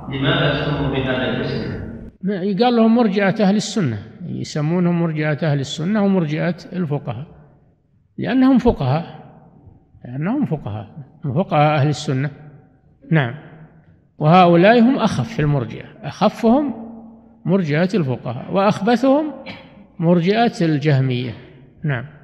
لماذا سموا بهذا الاسم؟ يقال لهم مرجئة أهل السنة، يسمونهم مرجئة أهل السنة ومرجئة الفقهاء، لأنهم فقهاء فقهاء أهل السنة. نعم. وهؤلاء هم أخف المرجئة، أخفهم مرجئة الفقهاء، وأخبثهم مرجئة الجهمية. نعم.